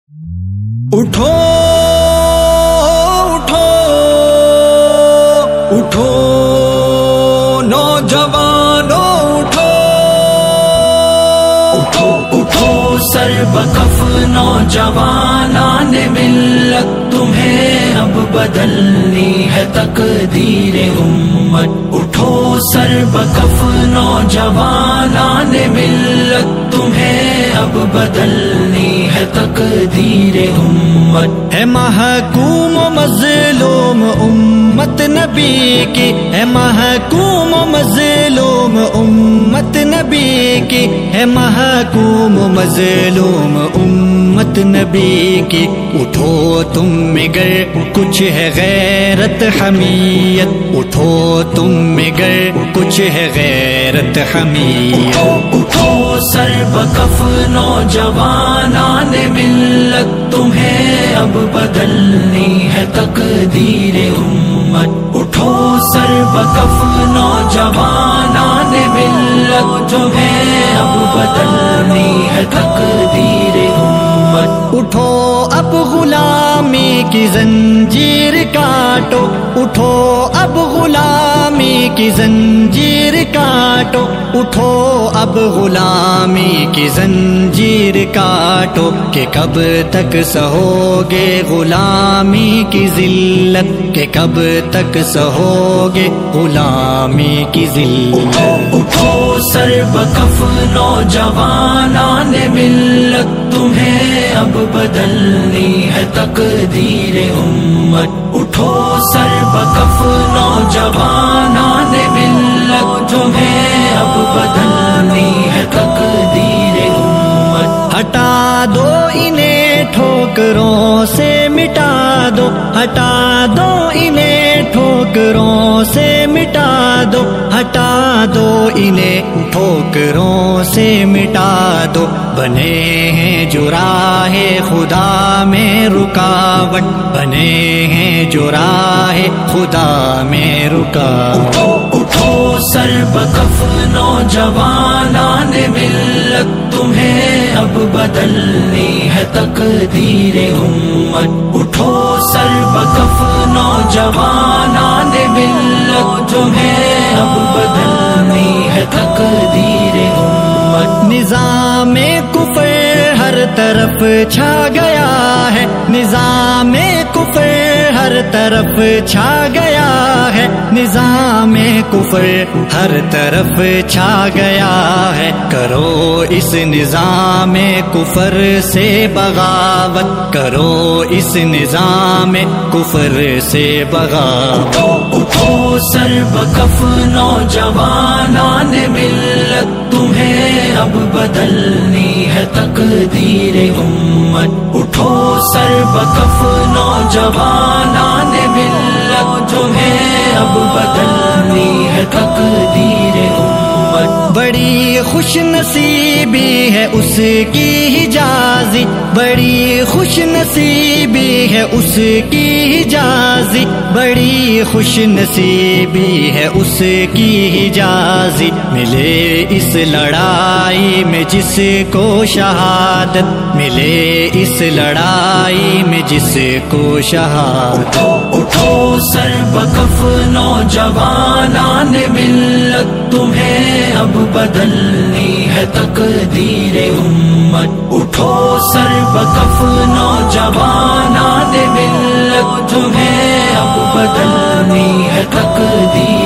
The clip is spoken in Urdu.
اٹھو اٹھو اٹھو نوجوانوں اٹھو اٹھو اٹھو سر بکف نوجوانان ملت، تمہیں اب بدلنی ہے تقدیر امت۔ اٹھو سر بکف نوجوانان ملت، تمہیں اب بدلنی ہے تقدیر امت۔ ہے محکوم و مظلوم امت نبی کی، ہے محکوم و مظلوم امت نبی کی، ہے محکوم و مظلوم امت نبی کی۔ اٹھو تم مگر کچھ ہے غیرت حمیت، اٹھو تم مگر کچھ ہے غیرت حمیت۔ اٹھو سر بکف نوجوانان ملت، تمہیں اب بدلنی ہے تقدیر امت۔ اٹھو سر بکف نوجوانان ملت، تمہیں اب بدلنی ہے تقدیر امت۔ اٹھو اب غلامی کی زنجیر کاٹو، اٹھو اب غلامی کی زنجیر کاٹو، اٹھو اب غلامی کی زنجیر کاٹو، کہ کب تک سہو گے غلامی کی ذلت، کہ کب تک سہو گے غلامی کی ذلت۔ اٹھو سر بکف نوجوانان ملت، تمہیں اب بدلنی ہے تقدیر امت۔ اٹھو سر بکف نوجوانان ملت، تمہیں اب بدلنی ہے تقدیر امت۔ ہٹا دو انہیں ٹھوکروں سے مٹا دو، ہٹا دو انہیں ٹھوکروں سے مٹا دو، ہٹا دو انہیں ٹھوکروں سے مٹا دو۔ بنے ہیں جو راہ خدا میں رکاوٹ، بنے ہیں جو راہ خدا میں رکاوٹ۔ اٹھو سر بکف نوجوانان ملت، تمہیں اب بدلنی ہے تقدیر امت۔ اٹھو سر بکف نوجوانان ملت، تمہیں اب بدلنی ہے تقدیر امت۔ نظام کفر ہر طرف چھا گیا ہے، نظام کفر ہر طرف چھا گیا ہے، نظام کفر ہر طرف چھا گیا ہے۔ کرو اس نظام کفر سے بغاوت، کرو اس نظام کفر سے بغاوت۔ اٹھو سر بکف نوجوانان ملت، تمہیں اب بدلنی ہے تقدیر امت۔ اٹھو سر بکف نوجوانان ملت، تمہیں اب بدلنی ہے تقدیر امت۔ بڑی خوش نصیبی ہے اس کی حجازی، بڑی خوش نصیبی ہے اس کی حجازی، بڑی خوش نصیبی ہے اس کی حجازی۔ ملے اس لڑائی میں جس کو شہادت، ملے اس لڑائی میں جس کو شہادت۔ اٹھو سر بکف نوجوانان ملت، تمہیں اب بدلنی ہے تقدیر امت۔ اٹھو سر بکف نوجوانان ملت، تمہیں اب بدلنی ہے تقدیر